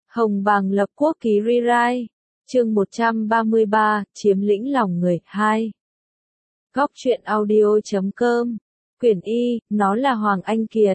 Hồng Bàng lập quốc ký rewrite. Chương 133, chiếm lĩnh lòng người. 2. Góc truyện audio.com. Quyển Y, nó là Hoàng Anh Kiệt.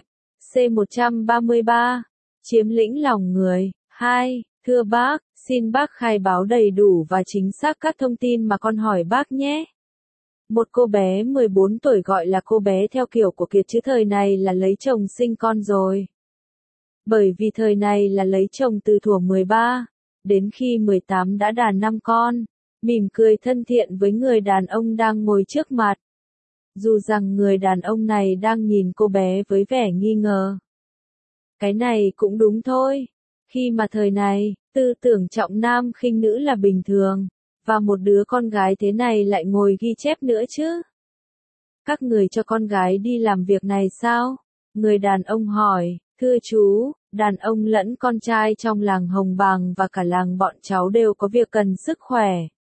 C133. Chiếm lĩnh lòng người. 2. Thưa bác, xin bác khai báo đầy đủ và chính xác các thông tin mà con hỏi bác nhé. Một cô bé 14 tuổi gọi là cô bé theo kiểu của Kiệt chứ thời này là lấy chồng sinh con rồi. Bởi vì thời này là lấy chồng từ thuở 13, đến khi 18 đã đàn 5 con, mỉm cười thân thiện với người đàn ông đang ngồi trước mặt. Dù rằng người đàn ông này đang nhìn cô bé với vẻ nghi ngờ. Cái này cũng đúng thôi, khi mà thời này, tư tưởng trọng nam khinh nữ là bình thường, và một đứa con gái thế này lại ngồi ghi chép nữa chứ. Các người cho con gái đi làm việc này sao? Người đàn ông hỏi. Thưa chú, đàn ông lẫn con trai trong làng Hồng Bàng và cả làng bọn cháu đều có việc cần sức khỏe.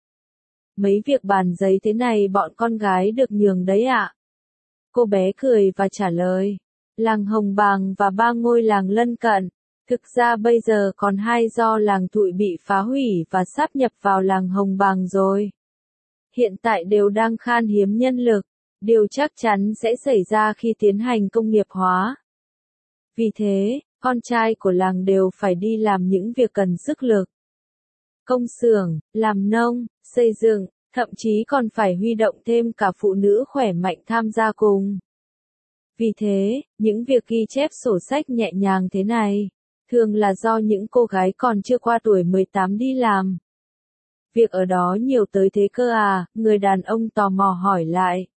Mấy việc bàn giấy thế này bọn con gái được nhường đấy ạ. Cô bé cười và trả lời. Làng Hồng Bàng và 3 ngôi làng lân cận. Thực ra bây giờ còn 2 do làng Thụy bị phá hủy và sáp nhập vào làng Hồng Bàng rồi. Hiện tại đều đang khan hiếm nhân lực. Điều chắc chắn sẽ xảy ra khi tiến hành công nghiệp hóa. Vì thế, con trai của làng đều phải đi làm những việc cần sức lực. Công xưởng, làm nông, xây dựng, thậm chí còn phải huy động thêm cả phụ nữ khỏe mạnh tham gia cùng. Vì thế, những việc ghi chép sổ sách nhẹ nhàng thế này, thường là do những cô gái còn chưa qua tuổi 18 đi làm. Việc ở đó nhiều tới thế cơ à? Người đàn ông tò mò hỏi lại.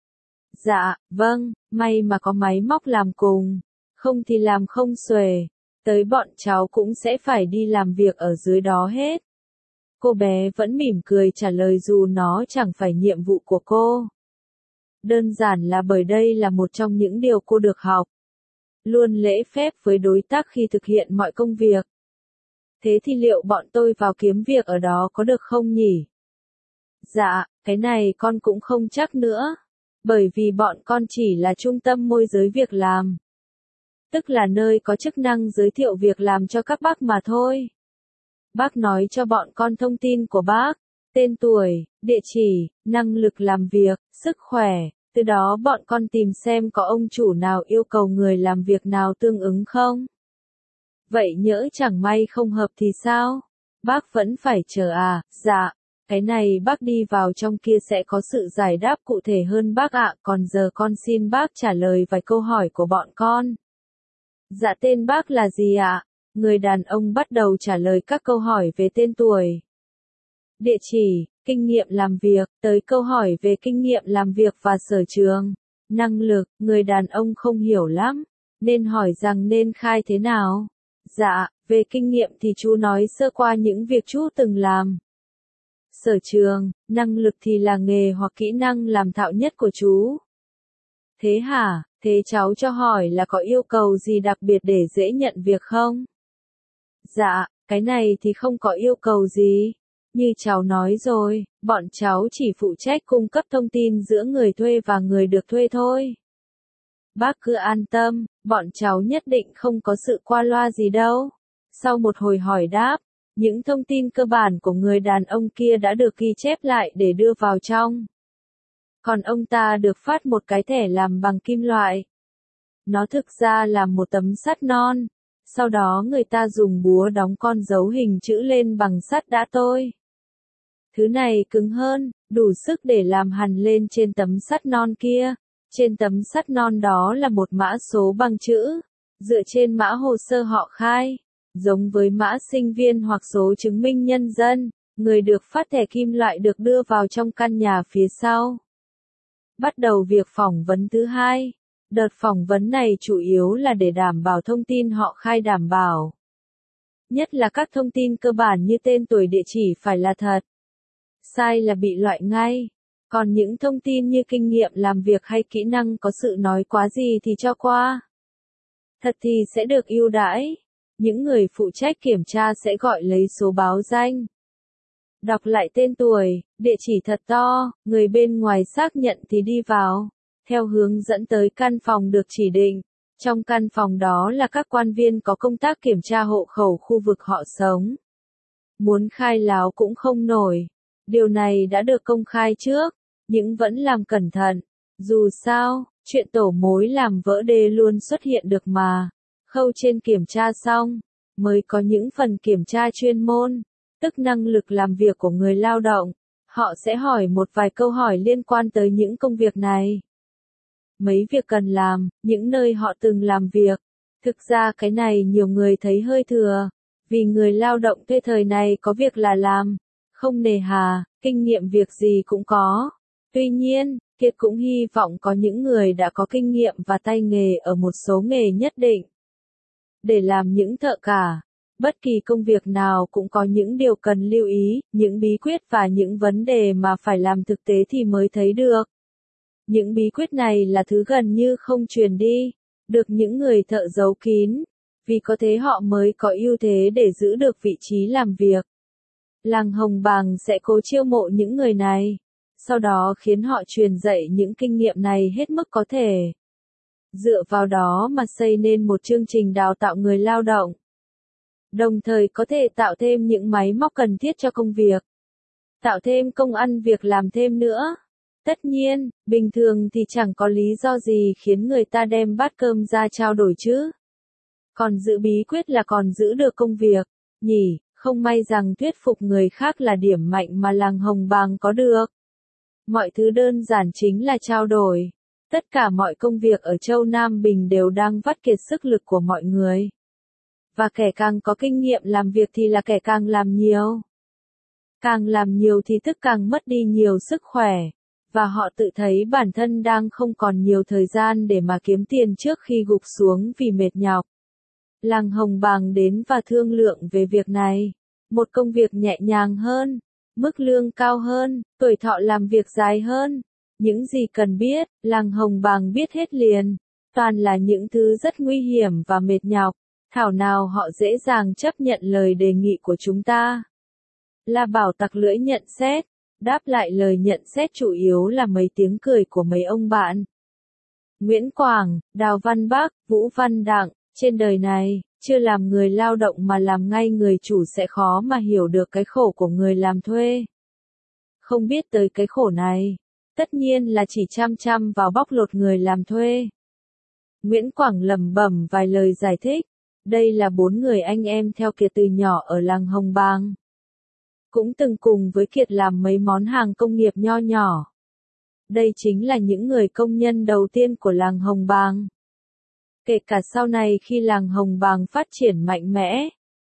Dạ, vâng, may mà có máy móc làm cùng. Không thì làm không xuể, tới bọn cháu cũng sẽ phải đi làm việc ở dưới đó hết. Cô bé vẫn mỉm cười trả lời dù nó chẳng phải nhiệm vụ của cô. Đơn giản là bởi đây là một trong những điều cô được học. Luôn lễ phép với đối tác khi thực hiện mọi công việc. Thế thì liệu bọn tôi vào kiếm việc ở đó có được không nhỉ? Dạ, cái này con cũng không chắc nữa. Bởi vì bọn con chỉ là trung tâm môi giới việc làm. Tức là nơi có chức năng giới thiệu việc làm cho các bác mà thôi. Bác nói cho bọn con thông tin của bác, tên tuổi, địa chỉ, năng lực làm việc, sức khỏe, từ đó bọn con tìm xem có ông chủ nào yêu cầu người làm việc nào tương ứng không. Vậy nhỡ chẳng may không hợp thì sao? Bác vẫn phải chờ à? Dạ, cái này bác đi vào trong kia sẽ có sự giải đáp cụ thể hơn bác ạ. Còn giờ con xin bác trả lời vài câu hỏi của bọn con. Dạ tên bác là gì ạ? Người đàn ông bắt đầu trả lời các câu hỏi về tên tuổi, địa chỉ, kinh nghiệm làm việc, tới câu hỏi về kinh nghiệm làm việc và sở trường, năng lực. Người đàn ông không hiểu lắm, nên hỏi rằng nên khai thế nào. Dạ, về kinh nghiệm thì chú nói sơ qua những việc chú từng làm. Sở trường, năng lực thì là nghề hoặc kỹ năng làm thạo nhất của chú. Thế hả? Thế cháu cho hỏi là có yêu cầu gì đặc biệt để dễ nhận việc không? Dạ, cái này thì không có yêu cầu gì. Như cháu nói rồi, bọn cháu chỉ phụ trách cung cấp thông tin giữa người thuê và người được thuê thôi. Bác cứ an tâm, bọn cháu nhất định không có sự qua loa gì đâu. Sau một hồi hỏi đáp, những thông tin cơ bản của người đàn ông kia đã được ghi chép lại để đưa vào trong. Còn ông ta được phát một cái thẻ làm bằng kim loại. Nó thực ra là một tấm sắt non. Sau đó người ta dùng búa đóng con dấu hình chữ lên bằng sắt đã tôi. Thứ này cứng hơn, đủ sức để làm hằn lên trên tấm sắt non kia. Trên tấm sắt non đó là một mã số bằng chữ, dựa trên mã hồ sơ họ khai, giống với mã sinh viên hoặc số chứng minh nhân dân. Người được phát thẻ kim loại được đưa vào trong căn nhà phía sau. Bắt đầu việc phỏng vấn thứ 2. Đợt phỏng vấn này chủ yếu là để đảm bảo thông tin họ khai đảm bảo. Nhất là các thông tin cơ bản như tên tuổi địa chỉ phải là thật. Sai là bị loại ngay. Còn những thông tin như kinh nghiệm làm việc hay kỹ năng có sự nói quá gì thì cho qua. Thật thì sẽ được ưu đãi. Những người phụ trách kiểm tra sẽ gọi lấy số báo danh. Đọc lại tên tuổi, địa chỉ thật to, người bên ngoài xác nhận thì đi vào. Theo hướng dẫn tới căn phòng được chỉ định. Trong căn phòng đó là các quan viên có công tác kiểm tra hộ khẩu khu vực họ sống. Muốn khai láo cũng không nổi. Điều này đã được công khai trước, nhưng vẫn làm cẩn thận. Dù sao, chuyện tổ mối làm vỡ đê luôn xuất hiện được mà. Khâu trên kiểm tra xong, mới có những phần kiểm tra chuyên môn, tức năng lực làm việc của người lao động. Họ sẽ hỏi một vài câu hỏi liên quan tới những công việc này. Mấy việc cần làm, những nơi họ từng làm việc. Thực ra cái này nhiều người thấy hơi thừa, vì người lao động thuê thời này có việc là làm, không nề hà, kinh nghiệm việc gì cũng có. Tuy nhiên, Kiệt cũng hy vọng có những người đã có kinh nghiệm và tay nghề ở một số nghề nhất định. Để làm những thợ cả, bất kỳ công việc nào cũng có những điều cần lưu ý, những bí quyết và những vấn đề mà phải làm thực tế thì mới thấy được. Những bí quyết này là thứ gần như không truyền đi, được những người thợ giấu kín, vì có thế họ mới có ưu thế để giữ được vị trí làm việc. Làng Hồng Bàng sẽ cố chiêu mộ những người này, sau đó khiến họ truyền dạy những kinh nghiệm này hết mức có thể. Dựa vào đó mà xây nên một chương trình đào tạo người lao động. Đồng thời có thể tạo thêm những máy móc cần thiết cho công việc. Tạo thêm công ăn việc làm thêm nữa. Tất nhiên, bình thường thì chẳng có lý do gì khiến người ta đem bát cơm ra trao đổi chứ. Còn giữ bí quyết là còn giữ được công việc, nhỉ, không may rằng thuyết phục người khác là điểm mạnh mà làng Hồng Bàng có được. Mọi thứ đơn giản chính là trao đổi. Tất cả mọi công việc ở châu Nam Bình đều đang vắt kiệt sức lực của mọi người. Và kẻ càng có kinh nghiệm làm việc thì là kẻ càng làm nhiều. Càng làm nhiều thì tức càng mất đi nhiều sức khỏe. Và họ tự thấy bản thân đang không còn nhiều thời gian để mà kiếm tiền trước khi gục xuống vì mệt nhọc. Làng Hồng Bàng đến và thương lượng về việc này. Một công việc nhẹ nhàng hơn, mức lương cao hơn, tuổi thọ làm việc dài hơn. Những gì cần biết, làng Hồng Bàng biết hết liền. Toàn là những thứ rất nguy hiểm và mệt nhọc. Thảo nào họ dễ dàng chấp nhận lời đề nghị của chúng ta. La Bảo tặc lưỡi nhận xét. Đáp lại lời nhận xét chủ yếu là mấy tiếng cười của mấy ông bạn. Nguyễn Quảng, Đào Văn Bác, Vũ Văn Đặng, trên đời này, chưa làm người lao động mà làm ngay người chủ sẽ khó mà hiểu được cái khổ của người làm thuê. Không biết tới cái khổ này, tất nhiên là chỉ chăm chăm vào bóc lột người làm thuê. Nguyễn Quảng lẩm bẩm vài lời giải thích. Đây là 4 người anh em theo Kiệt từ nhỏ ở làng Hồng Bàng. Cũng từng cùng với Kiệt làm mấy món hàng công nghiệp nho nhỏ. Đây chính là những người công nhân đầu tiên của làng Hồng Bàng. Kể cả sau này khi làng Hồng Bàng phát triển mạnh mẽ,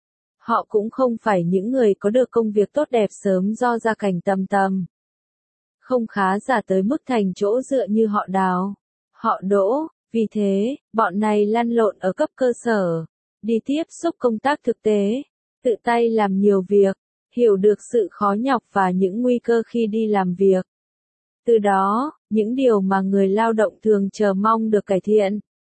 họ cũng không phải những người có được công việc tốt đẹp sớm do gia cảnh tầm tầm. Không khá giả tới mức thành chỗ dựa như họ Đào, họ Đỗ, vì thế, bọn này lăn lộn ở cấp cơ sở, đi tiếp xúc công tác thực tế, tự tay làm nhiều việc, hiểu được sự khó nhọc và những nguy cơ khi đi làm việc. Từ đó, những điều mà người lao động thường chờ mong được cải thiện.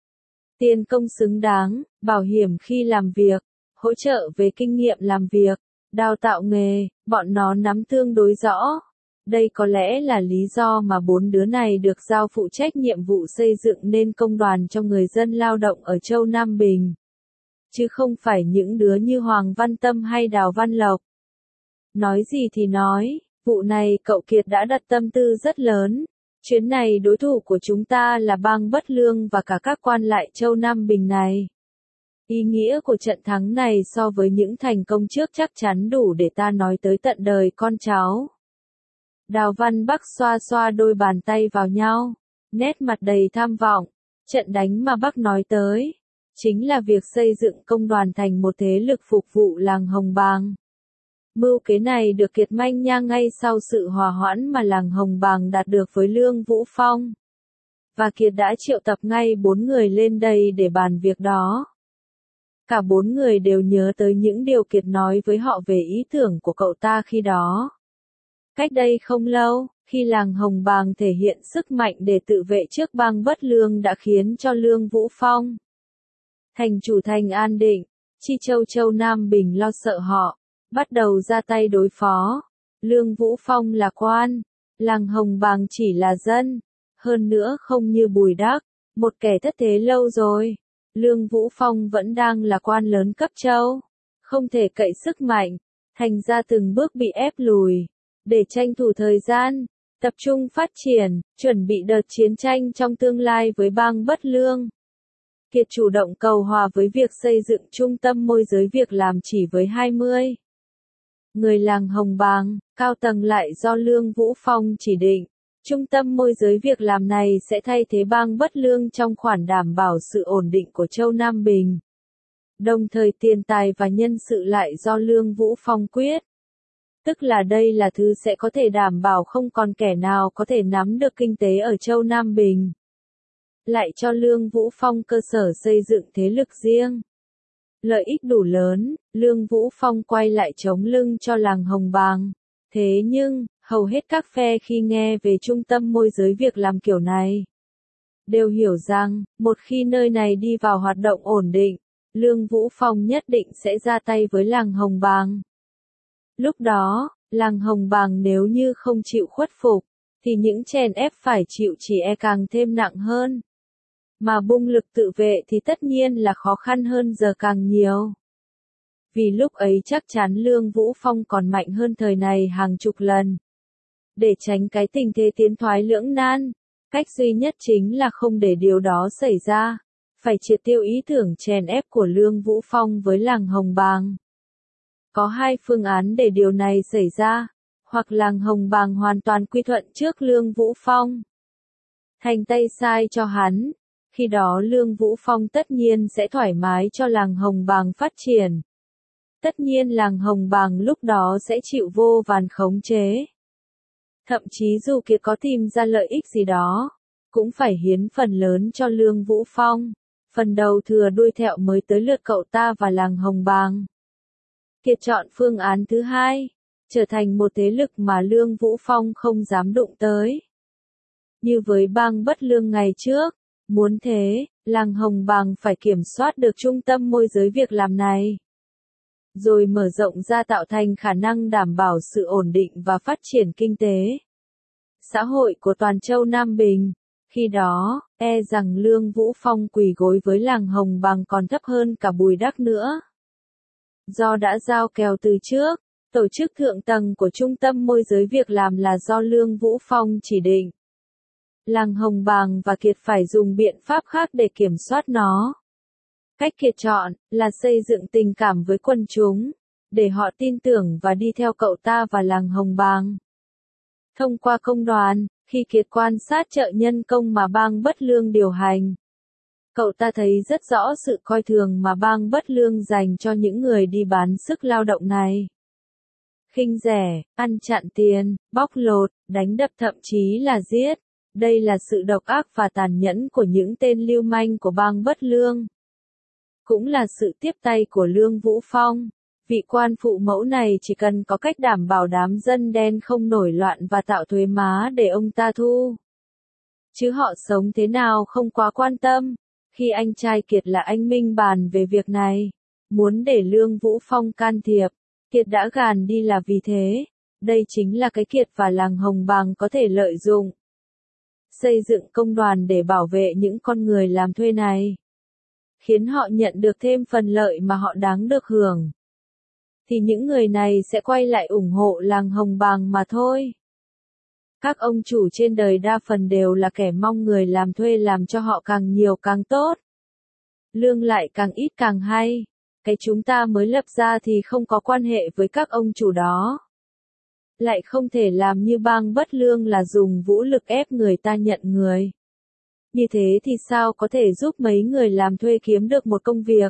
Tiền công xứng đáng, bảo hiểm khi làm việc, hỗ trợ về kinh nghiệm làm việc, đào tạo nghề, bọn nó nắm tương đối rõ. Đây có lẽ là lý do mà 4 đứa này được giao phụ trách nhiệm vụ xây dựng nên công đoàn cho người dân lao động ở châu Nam Bình. Chứ không phải những đứa như Hoàng Văn Tâm hay Đào Văn Lộc. Nói gì thì nói, vụ này cậu Kiệt đã đặt tâm tư rất lớn. Chuyến này đối thủ của chúng ta là bang Bất Lương và cả các quan lại châu Nam Bình này. Ý nghĩa của trận thắng này so với những thành công trước chắc chắn đủ để ta nói tới tận đời con cháu. Đào Văn Bắc xoa xoa đôi bàn tay vào nhau, nét mặt đầy tham vọng. Trận đánh mà Bắc nói tới, chính là việc xây dựng công đoàn thành một thế lực phục vụ làng Hồng Bàng. Mưu kế này được Kiệt manh nha ngay sau sự hòa hoãn mà làng Hồng Bàng đạt được với Lương Vũ Phong. Và Kiệt đã triệu tập ngay 4 người lên đây để bàn việc đó. Cả 4 người đều nhớ tới những điều Kiệt nói với họ về ý tưởng của cậu ta khi đó. Cách đây không lâu, khi làng Hồng Bàng thể hiện sức mạnh để tự vệ trước bang Bất Lương đã khiến cho Lương Vũ Phong, thành chủ thành An Định, Chi Châu châu Nam Bình lo sợ họ, bắt đầu ra tay đối phó. Lương Vũ Phong là quan, làng Hồng Bàng chỉ là dân, hơn nữa không như Bùi Đắc, một kẻ thất thế lâu rồi. Lương Vũ Phong vẫn đang là quan lớn cấp châu, không thể cậy sức mạnh, thành ra từng bước bị ép lùi. Để tranh thủ thời gian, tập trung phát triển, chuẩn bị đợt chiến tranh trong tương lai với bang Bất Lương. Kiệt chủ động cầu hòa với việc xây dựng trung tâm môi giới việc làm chỉ với 20 người làng Hồng Bàng, cao tầng lại do Lương Vũ Phong chỉ định. Trung tâm môi giới việc làm này sẽ thay thế bang Bất Lương trong khoản đảm bảo sự ổn định của Châu Nam Bình. Đồng thời tiền tài và nhân sự lại do Lương Vũ Phong quyết. Tức là đây là thứ sẽ có thể đảm bảo không còn kẻ nào có thể nắm được kinh tế ở Châu Nam Bình. Lại cho Lương Vũ Phong cơ sở xây dựng thế lực riêng. Lợi ích đủ lớn, Lương Vũ Phong quay lại chống lưng cho làng Hồng Bàng. Thế nhưng, hầu hết các phe khi nghe về trung tâm môi giới việc làm kiểu này, đều hiểu rằng, một khi nơi này đi vào hoạt động ổn định, Lương Vũ Phong nhất định sẽ ra tay với làng Hồng Bàng. Lúc đó, làng Hồng Bàng nếu như không chịu khuất phục, thì những chèn ép phải chịu chỉ càng thêm nặng hơn. Mà bung lực tự vệ thì tất nhiên là khó khăn hơn giờ càng nhiều. Vì lúc ấy chắc chắn Lương Vũ Phong còn mạnh hơn thời này hàng chục lần. Để tránh cái tình thế tiến thoái lưỡng nan, cách duy nhất chính là không để điều đó xảy ra. Phải triệt tiêu ý tưởng chèn ép của Lương Vũ Phong với làng Hồng Bàng. Có hai phương án để điều này xảy ra, hoặc làng Hồng Bàng hoàn toàn quy thuận trước Lương Vũ Phong, thành tay sai cho hắn, khi đó Lương Vũ Phong tất nhiên sẽ thoải mái cho làng Hồng Bàng phát triển. Tất nhiên làng Hồng Bàng lúc đó sẽ chịu vô vàn khống chế. Thậm chí dù Kiệt có tìm ra lợi ích gì đó, cũng phải hiến phần lớn cho Lương Vũ Phong, phần đầu thừa đuôi thẹo mới tới lượt cậu ta và làng Hồng Bàng. Kiệt chọn phương án thứ hai, trở thành một thế lực mà Lương Vũ Phong không dám đụng tới. Như với bang Bất Lương ngày trước, muốn thế, làng Hồng Bàng phải kiểm soát được trung tâm môi giới việc làm này, rồi mở rộng ra tạo thành khả năng đảm bảo sự ổn định và phát triển kinh tế xã hội của toàn Châu Nam Bình. Khi đó, rằng Lương Vũ Phong quỳ gối với làng Hồng Bàng còn thấp hơn cả Bùi Đắc nữa. Do đã giao kèo từ trước, tổ chức thượng tầng của trung tâm môi giới việc làm là do Lương Vũ Phong chỉ định. Làng Hồng Bàng và Kiệt phải dùng biện pháp khác để kiểm soát nó. Cách Kiệt chọn là xây dựng tình cảm với quần chúng, để họ tin tưởng và đi theo cậu ta và làng Hồng Bàng. Thông qua công đoàn, khi Kiệt quan sát chợ nhân công mà bang Bất Lương điều hành, cậu ta thấy rất rõ sự coi thường mà bang Bất Lương dành cho những người đi bán sức lao động này. Khinh rẻ, ăn chặn tiền, bóc lột, đánh đập thậm chí là giết. Đây là sự độc ác và tàn nhẫn của những tên lưu manh của bang Bất Lương. Cũng là sự tiếp tay của Lương Vũ Phong. Vị quan phụ mẫu này chỉ cần có cách đảm bảo đám dân đen không nổi loạn và tạo thuế má để ông ta thu. Chứ họ sống thế nào không quá quan tâm. Khi anh trai Kiệt là anh Minh bàn về việc này, muốn để Lương Vũ Phong can thiệp, Kiệt đã gàn đi là vì thế. Đây chính là cái Kiệt và làng Hồng Bàng có thể lợi dụng. Xây dựng công đoàn để bảo vệ những con người làm thuê này, khiến họ nhận được thêm phần lợi mà họ đáng được hưởng. Thì những người này sẽ quay lại ủng hộ làng Hồng Bàng mà thôi. Các ông chủ trên đời đa phần đều là kẻ mong người làm thuê làm cho họ càng nhiều càng tốt. Lương lại càng ít càng hay. Cái chúng ta mới lập ra thì không có quan hệ với các ông chủ đó. Lại không thể làm như bang Bất Lương là dùng vũ lực ép người ta nhận người. Như thế thì sao có thể giúp mấy người làm thuê kiếm được một công việc?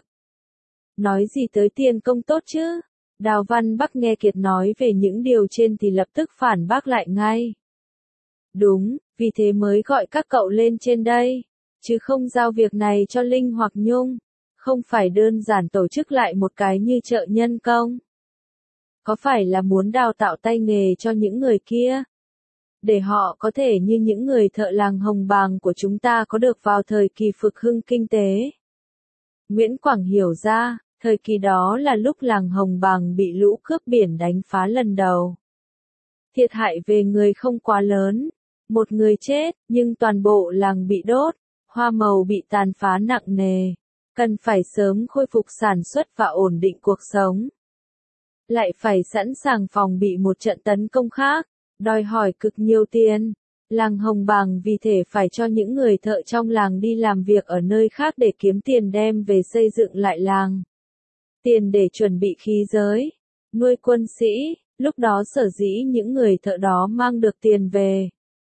Nói gì tới tiền công tốt chứ? Đào Văn Bắc nghe Kiệt nói về những điều trên thì lập tức phản bác lại ngay. Đúng, vì thế mới gọi các cậu lên trên đây, chứ không giao việc này cho Linh hoặc Nhung. Không phải đơn giản tổ chức lại một cái như chợ nhân công. Có phải là muốn đào tạo tay nghề cho những người kia? Để họ có thể như những người thợ làng Hồng Bàng của chúng ta có được vào thời kỳ phục hưng kinh tế. Nguyễn Quảng hiểu ra, thời kỳ đó là lúc làng Hồng Bàng bị lũ cướp biển đánh phá lần đầu. Thiệt hại về người không quá lớn, một người chết, nhưng toàn bộ làng bị đốt, hoa màu bị tàn phá nặng nề, cần phải sớm khôi phục sản xuất và ổn định cuộc sống. Lại phải sẵn sàng phòng bị một trận tấn công khác, đòi hỏi cực nhiều tiền. Làng Hồng Bàng vì thể phải cho những người thợ trong làng đi làm việc ở nơi khác để kiếm tiền đem về xây dựng lại làng. Tiền để chuẩn bị khí giới, nuôi quân sĩ, lúc đó sở dĩ những người thợ đó mang được tiền về.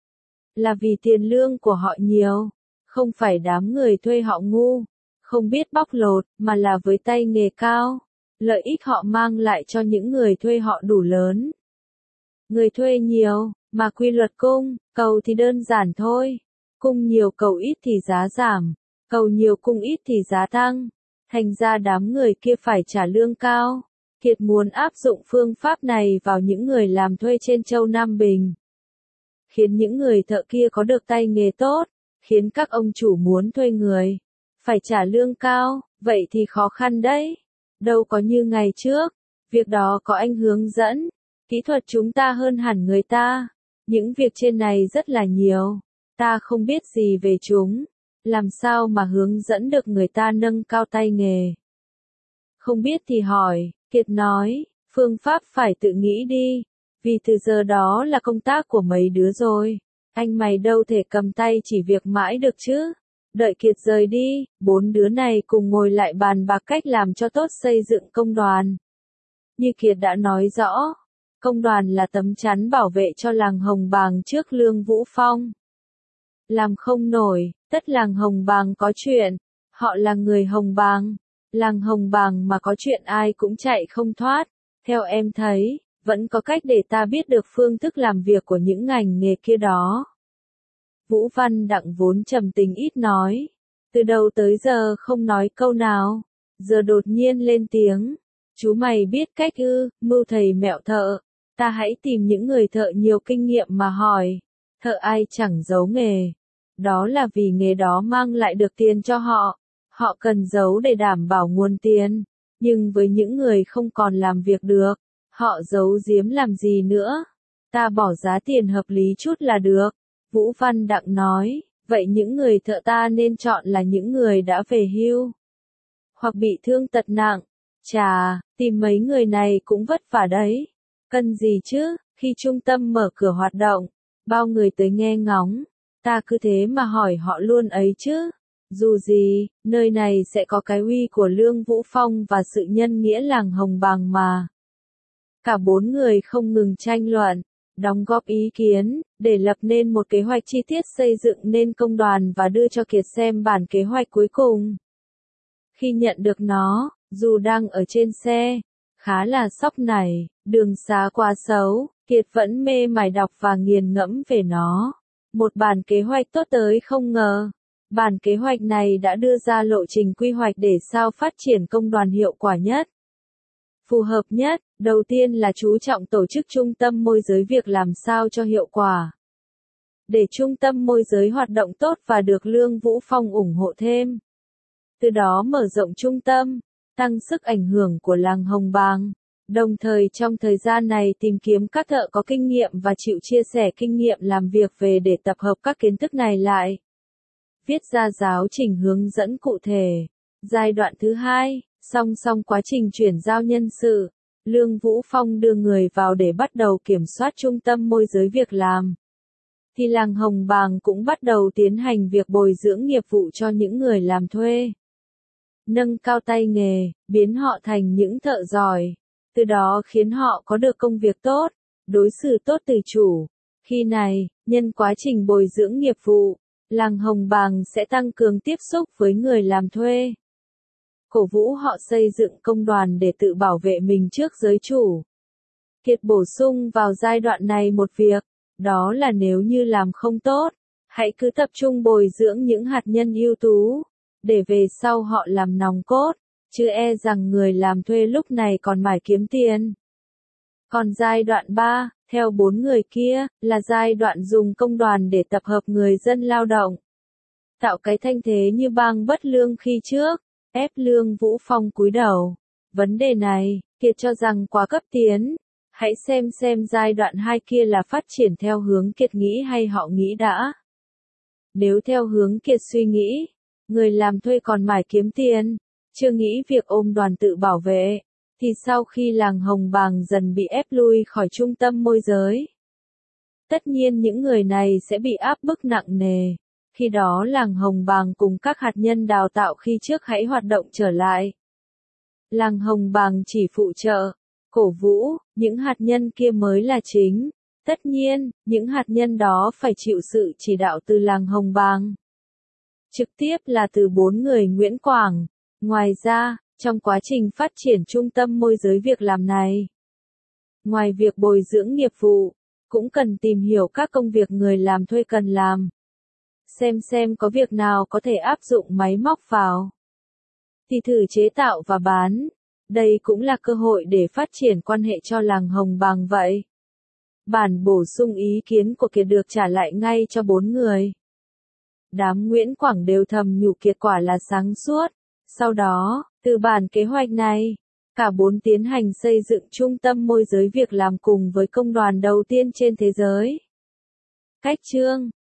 Là vì tiền lương của họ nhiều, không phải đám người thuê họ ngu, không biết bóc lột, mà là với tay nghề cao. Lợi ích họ mang lại cho những người thuê họ đủ lớn. Người thuê nhiều, mà quy luật cung, cầu thì đơn giản thôi. Cung nhiều cầu ít thì giá giảm, cầu nhiều cung ít thì giá tăng. Thành ra đám người kia phải trả lương cao. Kiệt muốn áp dụng phương pháp này vào những người làm thuê trên Châu Nam Bình. Khiến những người thợ kia có được tay nghề tốt, khiến các ông chủ muốn thuê người. Phải trả lương cao, vậy thì khó khăn đấy. Đâu có như ngày trước, việc đó có anh hướng dẫn, kỹ thuật chúng ta hơn hẳn người ta. Những việc trên này rất là nhiều, ta không biết gì về chúng, làm sao mà hướng dẫn được người ta nâng cao tay nghề. Không biết thì hỏi, Kiệt nói, phương pháp phải tự nghĩ đi, vì từ giờ đó là công tác của mấy đứa rồi, anh mày đâu thể cầm tay chỉ việc mãi được chứ. Đợi Kiệt rời đi, 4 đứa này cùng ngồi lại bàn bạc cách làm cho tốt xây dựng công đoàn. Như Kiệt đã nói rõ, công đoàn là tấm chắn bảo vệ cho làng Hồng Bàng trước Lương Vũ Phong. Làm không nổi, tất làng Hồng Bàng có chuyện, họ là người Hồng Bàng. Làng Hồng Bàng mà có chuyện ai cũng chạy không thoát. Theo em thấy, vẫn có cách để ta biết được phương thức làm việc của những ngành nghề kia đó. Vũ Văn Đặng vốn trầm tính ít nói, từ đầu tới giờ không nói câu nào, giờ đột nhiên lên tiếng. Chú mày biết cách ư, mưu thầy mẹo thợ, ta hãy tìm những người thợ nhiều kinh nghiệm mà hỏi. Thợ ai chẳng giấu nghề, đó là vì nghề đó mang lại được tiền cho họ, họ cần giấu để đảm bảo nguồn tiền, nhưng với những người không còn làm việc được, họ giấu giếm làm gì nữa, ta bỏ giá tiền hợp lý chút là được. Vũ Văn Đặng nói, vậy những người thợ ta nên chọn là những người đã về hưu, hoặc bị thương tật nặng. Chà, tìm mấy người này cũng vất vả đấy. Cần gì chứ, khi trung tâm mở cửa hoạt động, bao người tới nghe ngóng, ta cứ thế mà hỏi họ luôn ấy chứ. Dù gì, nơi này sẽ có cái uy của Lương Vũ Phong và sự nhân nghĩa làng Hồng Bàng mà. Cả 4 người không ngừng tranh luận, đóng góp ý kiến, để lập nên một kế hoạch chi tiết xây dựng nên công đoàn và đưa cho Kiệt xem bản kế hoạch cuối cùng. Khi nhận được nó, dù đang ở trên xe, khá là sốc nảy, đường xá quá xấu, Kiệt vẫn mê mải đọc và nghiền ngẫm về nó. Một bản kế hoạch tốt tới không ngờ. Bản kế hoạch này đã đưa ra lộ trình quy hoạch để sao phát triển công đoàn hiệu quả nhất, phù hợp nhất. Đầu tiên là chú trọng tổ chức trung tâm môi giới việc làm sao cho hiệu quả. Để trung tâm môi giới hoạt động tốt và được Lương Vũ Phong ủng hộ thêm. Từ đó mở rộng trung tâm, tăng sức ảnh hưởng của làng Hồng Bàng. Đồng thời trong thời gian này tìm kiếm các thợ có kinh nghiệm và chịu chia sẻ kinh nghiệm làm việc về để tập hợp các kiến thức này lại. Viết ra giáo trình hướng dẫn cụ thể. Giai đoạn thứ 2, song song quá trình chuyển giao nhân sự, Lương Vũ Phong đưa người vào để bắt đầu kiểm soát trung tâm môi giới việc làm. Thì làng Hồng Bàng cũng bắt đầu tiến hành việc bồi dưỡng nghiệp vụ cho những người làm thuê. Nâng cao tay nghề, biến họ thành những thợ giỏi. Từ đó khiến họ có được công việc tốt, đối xử tốt từ chủ. Khi này, nhân quá trình bồi dưỡng nghiệp vụ, làng Hồng Bàng sẽ tăng cường tiếp xúc với người làm thuê. Cổ vũ họ xây dựng công đoàn để tự bảo vệ mình trước giới chủ. Kiệt bổ sung vào giai đoạn này một việc, đó là nếu như làm không tốt, hãy cứ tập trung bồi dưỡng những hạt nhân ưu tú, để về sau họ làm nòng cốt, chứ e rằng người làm thuê lúc này còn mải kiếm tiền. Còn giai đoạn 3, theo 4 người kia, là giai đoạn dùng công đoàn để tập hợp người dân lao động. Tạo cái thanh thế như bang bất lương khi trước, ép Lương Vũ Phong cúi đầu. Vấn đề này, Kiệt cho rằng quá cấp tiến. Hãy xem giai đoạn 2 kia là phát triển theo hướng Kiệt nghĩ hay họ nghĩ đã. Nếu theo hướng Kiệt suy nghĩ, người làm thuê còn mải kiếm tiền, chưa nghĩ việc ôm đoàn tự bảo vệ, thì sau khi làng Hồng Bàng dần bị ép lui khỏi trung tâm môi giới, tất nhiên những người này sẽ bị áp bức nặng nề. Khi đó làng Hồng Bàng cùng các hạt nhân đào tạo khi trước hãy hoạt động trở lại. Làng Hồng Bàng chỉ phụ trợ, cổ vũ, những hạt nhân kia mới là chính. Tất nhiên, những hạt nhân đó phải chịu sự chỉ đạo từ làng Hồng Bàng. Trực tiếp là từ 4 người Nguyễn Quảng. Ngoài ra, trong quá trình phát triển trung tâm môi giới việc làm này, ngoài việc bồi dưỡng nghiệp vụ, cũng cần tìm hiểu các công việc người làm thuê cần làm. Xem có việc nào có thể áp dụng máy móc vào, thì thử chế tạo và bán. Đây cũng là cơ hội để phát triển quan hệ cho làng Hồng Bàng vậy. Bản bổ sung ý kiến của Kiệt được trả lại ngay cho 4 người. Đám Nguyễn Quảng đều thầm nhủ Kiệt quả là sáng suốt. Sau đó, từ bản kế hoạch này, cả 4 tiến hành xây dựng trung tâm môi giới việc làm cùng với công đoàn đầu tiên trên thế giới. Cách chương